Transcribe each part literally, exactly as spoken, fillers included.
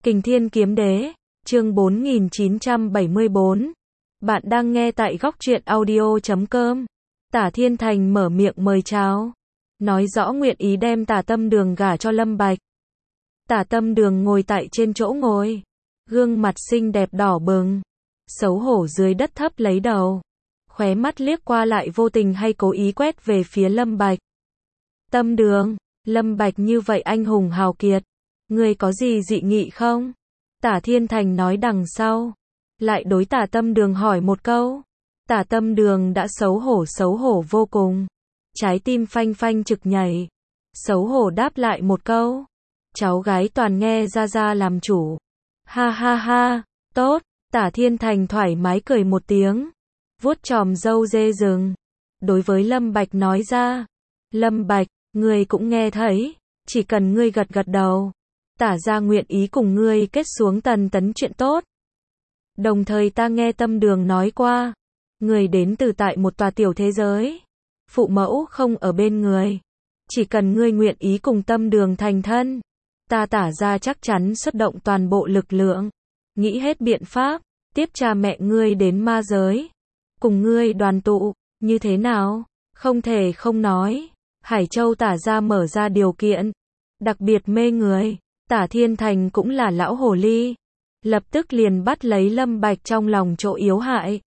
Kình Thiên Kiếm Đế, chương bốn nghìn chín trăm bảy mươi bốn. Bạn đang nghe tại góc truyện audio chấm com. Tả Thiên Thành mở miệng mời chào, nói rõ nguyện ý đem Tả Tâm Đường gả cho Lâm Bạch. Tả Tâm Đường ngồi tại trên chỗ ngồi, gương mặt xinh đẹp đỏ bừng, xấu hổ dưới đất thấp lấy đầu, khóe mắt liếc qua lại vô tình hay cố ý quét về phía Lâm Bạch. Tâm Đường, Lâm Bạch như vậy anh hùng hào kiệt, ngươi có gì dị nghị không? Tả Thiên Thành nói đằng sau, lại đối Tả Tâm Đường hỏi một câu. Tả Tâm Đường đã xấu hổ xấu hổ vô cùng, trái tim phanh phanh trực nhảy, xấu hổ đáp lại một câu, cháu gái toàn nghe ra ra làm chủ. Ha ha ha, tốt. Tả Thiên Thành thoải mái cười một tiếng, vuốt chòm râu dê rừng, đối với Lâm Bạch nói ra, Lâm Bạch, ngươi cũng nghe thấy, chỉ cần ngươi gật gật đầu, Tả gia nguyện ý cùng ngươi kết xuống tần tấn chuyện tốt. Đồng thời ta nghe Tâm Đường nói qua, người đến từ tại một tòa tiểu thế giới, phụ mẫu không ở bên người, chỉ cần ngươi nguyện ý cùng Tâm Đường thành thân, ta Tả gia chắc chắn xuất động toàn bộ lực lượng, nghĩ hết biện pháp, tiếp cha mẹ ngươi đến ma giới, cùng ngươi đoàn tụ, như thế nào? Không thể không nói, Hải Châu Tả gia mở ra điều kiện, đặc biệt mê người. Tả Thiên Thành cũng là lão hồ ly, lập tức liền bắt lấy Lâm Bạch trong lòng chỗ yếu hại.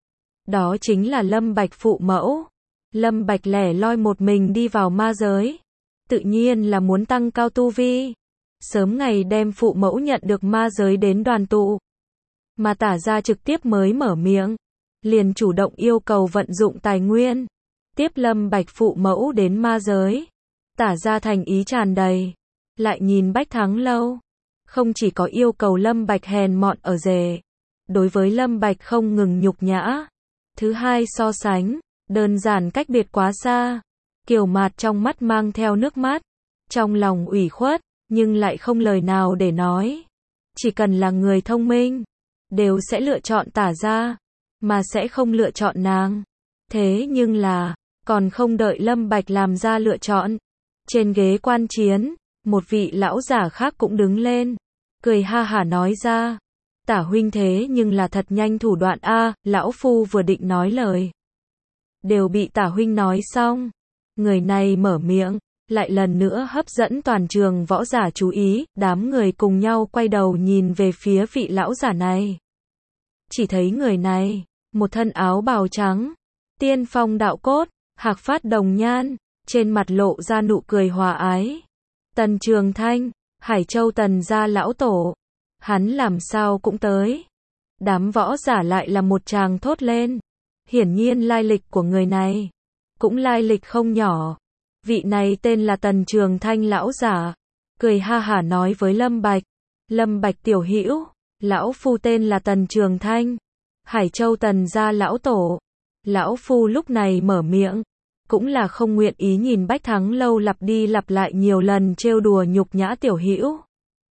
Đó chính là Lâm Bạch phụ mẫu. Lâm Bạch lẻ loi một mình đi vào ma giới, tự nhiên là muốn tăng cao tu vi, sớm ngày đem phụ mẫu nhận được ma giới đến đoàn tụ. Mà Tả gia trực tiếp mới mở miệng, liền chủ động yêu cầu vận dụng tài nguyên, tiếp Lâm Bạch phụ mẫu đến ma giới. Tả gia thành ý tràn đầy. Lại nhìn Bách Thắng Lâu, không chỉ có yêu cầu Lâm Bạch hèn mọn ở rể, đối với Lâm Bạch không ngừng nhục nhã. Thứ hai so sánh, đơn giản cách biệt quá xa. Kiều Mạt trong mắt mang theo nước mắt, trong lòng ủy khuất, nhưng lại không lời nào để nói. Chỉ cần là người thông minh, đều sẽ lựa chọn Tả gia, mà sẽ không lựa chọn nàng. Thế nhưng là, còn không đợi Lâm Bạch làm ra lựa chọn, trên ghế quan chiến, một vị lão giả khác cũng đứng lên, cười ha hả nói ra, Tả huynh thế nhưng là thật nhanh thủ đoạn a. Lão phu vừa định nói lời, đều bị Tả huynh nói xong. Người này mở miệng, lại lần nữa hấp dẫn toàn trường võ giả chú ý, đám người cùng nhau quay đầu nhìn về phía vị lão giả này. Chỉ thấy người này, một thân áo bào trắng, tiên phong đạo cốt, hạc phát đồng nhan, trên mặt lộ ra nụ cười hòa ái. Tần Trường Thanh, Hải Châu Tần gia lão tổ, hắn làm sao cũng tới. Đám võ giả lại là một tràng thốt lên. Hiển nhiên lai lịch của người này cũng lai lịch không nhỏ. Vị này tên là Tần Trường Thanh lão giả, cười ha hả nói với Lâm Bạch, Lâm Bạch tiểu hữu, lão phu tên là Tần Trường Thanh, Hải Châu Tần gia lão tổ. Lão phu lúc này mở miệng, cũng là không nguyện ý nhìn Bách Thắng Lâu lặp đi lặp lại nhiều lần trêu đùa nhục nhã tiểu hữu.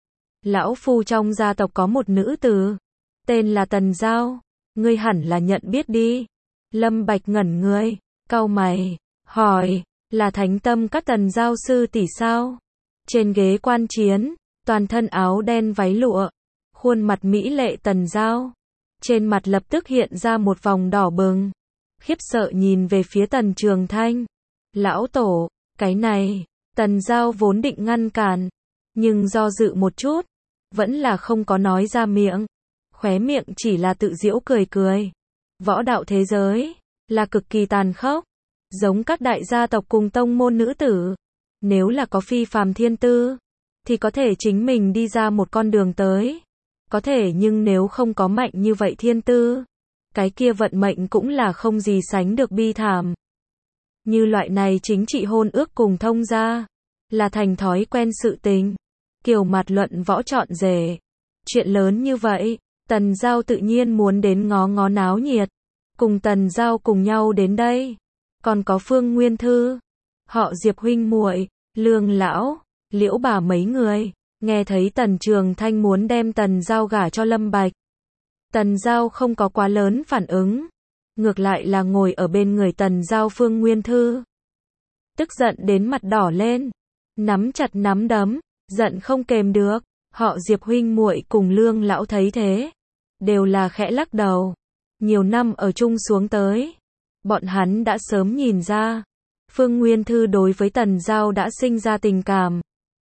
Lão phu trong gia tộc có một nữ tử, tên là Tần Giao, ngươi hẳn là nhận biết đi. Lâm Bạch ngẩn người, cau mày, hỏi, là Thánh Tâm Các Tần Giao sư tỷ sao? Trên ghế quan chiến, toàn thân áo đen váy lụa, khuôn mặt mỹ lệ Tần Giao, trên mặt lập tức hiện ra một vòng đỏ bừng. Khiếp sợ nhìn về phía Tần Trường Thanh. Lão tổ, cái này, Tần Giao vốn định ngăn cản, nhưng do dự một chút, vẫn là không có nói ra miệng. Khóe miệng chỉ là tự giễu cười cười. Võ đạo thế giới, là cực kỳ tàn khốc, giống các đại gia tộc cùng tông môn nữ tử. Nếu là có phi phàm thiên tư, thì có thể chính mình đi ra một con đường tới. Có thể nhưng nếu không có mạnh như vậy thiên tư, cái kia vận mệnh cũng là không gì sánh được bi thảm. Như loại này chính trị hôn ước cùng thông gia, là thành thói quen sự tình. Kiều Mạt luận võ chọn rể. Chuyện lớn như vậy, Tần Giao tự nhiên muốn đến ngó ngó náo nhiệt. Cùng Tần Giao cùng nhau đến đây. Còn có Phương Nguyên Thư, họ Diệp huynh muội, Lương lão, Liễu bà mấy người. Nghe thấy Tần Trường Thanh muốn đem Tần Giao gả cho Lâm Bạch, Tần Giao không có quá lớn phản ứng, ngược lại là ngồi ở bên người Tần Giao Phương Nguyên Thư. Tức giận đến mặt đỏ lên, nắm chặt nắm đấm, giận không kềm được, Họ Diệp huynh muội cùng Lương lão thấy thế, đều là khẽ lắc đầu. Nhiều năm ở chung xuống tới, bọn hắn đã sớm nhìn ra, Phương Nguyên Thư đối với Tần Giao đã sinh ra tình cảm.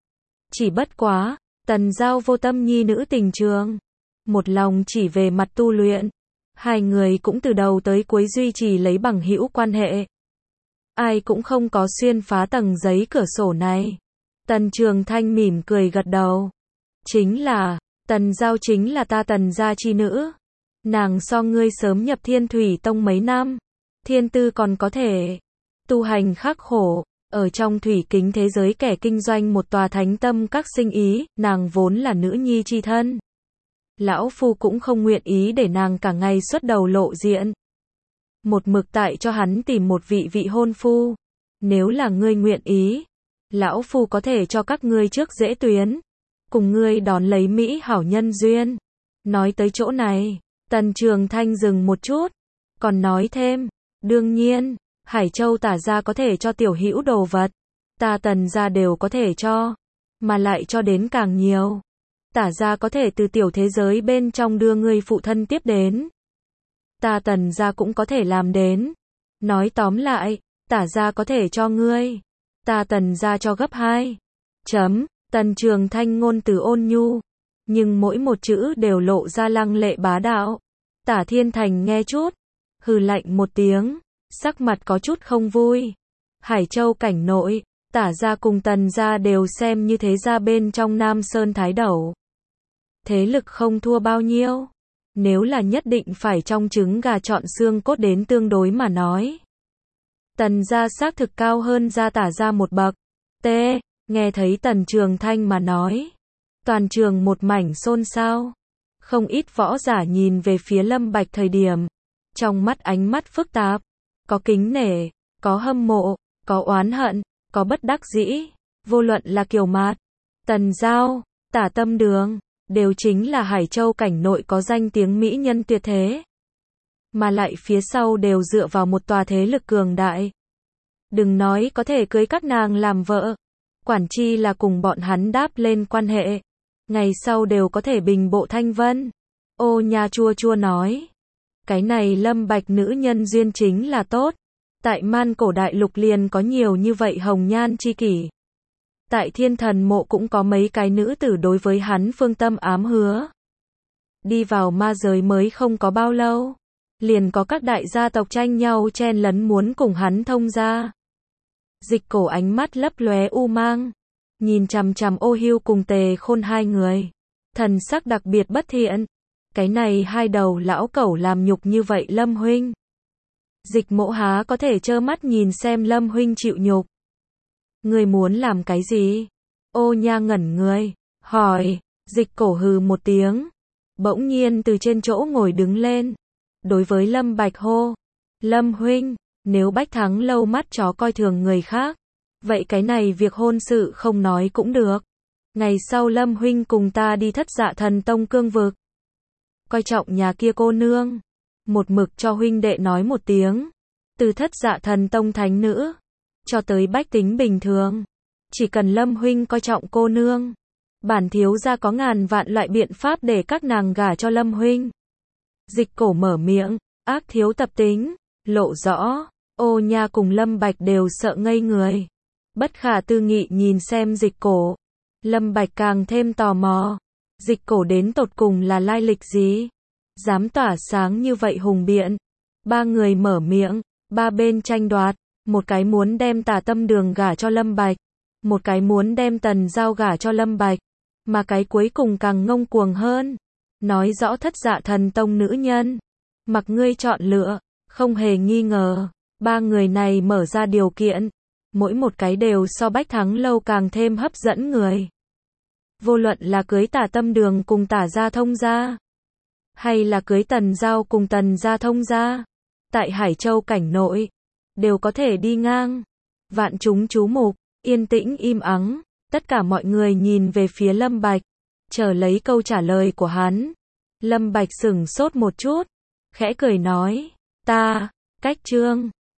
Chỉ bất quá, Tần Giao vô tâm nhi nữ tình trường, một lòng chỉ về mặt tu luyện. Hai người cũng từ đầu tới cuối duy trì lấy bằng hữu quan hệ. Ai cũng không có xuyên phá tầng giấy cửa sổ này. Tần Trường Thanh mỉm cười gật đầu. Chính là, Tần Giao chính là ta Tần gia chi nữ. Nàng so ngươi sớm nhập Thiên Thủy Tông mấy năm. Thiên tư còn có thể. Tu hành khắc khổ. Ở trong thủy kính thế giới kẻ kinh doanh một tòa thánh tâm các sinh ý, nàng vốn là nữ nhi chi thân. Lão Phu cũng không nguyện ý để nàng cả ngày xuất đầu lộ diện. Một mực tại cho hắn tìm một vị vị hôn phu. Nếu là ngươi nguyện ý, Lão Phu có thể cho các ngươi trước dễ tuyến. Cùng ngươi đón lấy Mỹ hảo nhân duyên. Nói tới chỗ này, Tần Trường Thanh dừng một chút. Còn nói thêm, đương nhiên, Hải Châu Tả gia có thể cho tiểu hữu đồ vật. Ta Tần gia đều có thể cho. Mà lại cho đến càng nhiều. Tả gia có thể từ tiểu thế giới bên trong đưa ngươi phụ thân tiếp đến. Ta Tần gia cũng có thể làm đến. Nói tóm lại, Tả gia có thể cho ngươi. Ta Tần gia cho gấp hai. Chấm, Tần Trường Thanh ngôn từ ôn nhu. Nhưng mỗi một chữ đều lộ ra lăng lệ bá đạo. Tả Thiên Thành nghe chút. Hừ lạnh một tiếng. Sắc mặt có chút không vui. Hải Châu cảnh nội, Tả gia cùng Tần gia đều xem như thế gia bên trong Nam Sơn Thái Đẩu. Thế lực không thua bao nhiêu. Nếu là nhất định phải trong trứng gà chọn xương cốt đến tương đối mà nói. Tần gia xác thực cao hơn gia Tả gia một bậc. T. Nghe thấy Tần Trường Thanh mà nói. Toàn trường một mảnh xôn xao. Không ít võ giả nhìn về phía Lâm Bạch thời điểm. Trong mắt ánh mắt phức tạp. Có kính nể, có hâm mộ, có oán hận, có bất đắc dĩ. Vô luận là Kiều Mạt, Tần Giao, Tả Tâm Đường, đều chính là Hải Châu cảnh nội có danh tiếng mỹ nhân tuyệt thế. Mà lại phía sau đều dựa vào một tòa thế lực cường đại. Đừng nói có thể cưới các nàng làm vợ. Quản chi là cùng bọn hắn đáp lên quan hệ. Ngày sau đều có thể bình bộ thanh vân. Ô Nha chua chua nói. Cái này Lâm Bạch nữ nhân duyên chính là tốt. Tại Man Cổ Đại Lục liền có nhiều như vậy hồng nhan chi kỷ. Tại Thiên Thần Mộ cũng có mấy cái nữ tử đối với hắn phương tâm ám hứa. Đi vào ma giới mới không có bao lâu. Liền có các đại gia tộc tranh nhau chen lấn muốn cùng hắn thông gia. Dịch Cổ ánh mắt lấp lóe u mang. Nhìn chằm chằm Ô Hưu cùng Tề Khôn hai người. Thần sắc đặc biệt bất thiện. Cái này hai đầu lão cẩu làm nhục như vậy Lâm huynh. Dịch Mỗ há có thể trơ mắt nhìn xem Lâm huynh chịu nhục. Ngươi muốn làm cái gì? Ô Nha ngẩn người, hỏi. Dịch Cổ hừ một tiếng. Bỗng nhiên từ trên chỗ ngồi đứng lên. Đối với Lâm Bạch hô. Lâm huynh, nếu Bách Thắng lâu mắt chó coi thường người khác. Vậy cái này việc hôn sự không nói cũng được. Ngày sau Lâm huynh cùng ta đi Thất Dạ Thần Tông cương vực. Coi trọng nhà kia cô nương. Một mực cho huynh đệ nói một tiếng. Từ Thất Dạ Thần Tông thánh nữ. Cho tới bách tính bình thường. Chỉ cần Lâm huynh coi trọng cô nương. Bản thiếu gia có ngàn vạn loại biện pháp để các nàng gả cho Lâm huynh. Dịch Cổ mở miệng. Ác thiếu tập tính. Lộ rõ. Ô Nha cùng Lâm Bạch đều sợ ngây người. Bất khả tư nghị nhìn xem Dịch Cổ. Lâm Bạch càng thêm tò mò. Dịch Cổ đến tột cùng là lai lịch gì? Dám tỏa sáng như vậy hùng biện. Ba người mở miệng, ba bên tranh đoạt. Một cái muốn đem Tả Tâm Đường gả cho Lâm Bạch. Một cái muốn đem Tần Giao gả cho Lâm Bạch. Mà cái cuối cùng càng ngông cuồng hơn. Nói rõ Thất Dạ Thần Tông nữ nhân. Mặc ngươi chọn lựa, không hề nghi ngờ. Ba người này mở ra điều kiện. Mỗi một cái đều so Bách Thắng lâu càng thêm hấp dẫn người. Vô luận là cưới Tả Tâm Đường cùng Tả gia thông gia. Hay là cưới Tần Giao cùng Tần gia thông gia. Tại Hải Châu cảnh nội. Đều có thể đi ngang. Vạn chúng chú mục. Yên tĩnh im ắng. Tất cả mọi người nhìn về phía Lâm Bạch. Chờ lấy câu trả lời của hắn. Lâm Bạch sửng sốt một chút. Khẽ cười nói. Ta, cách trương.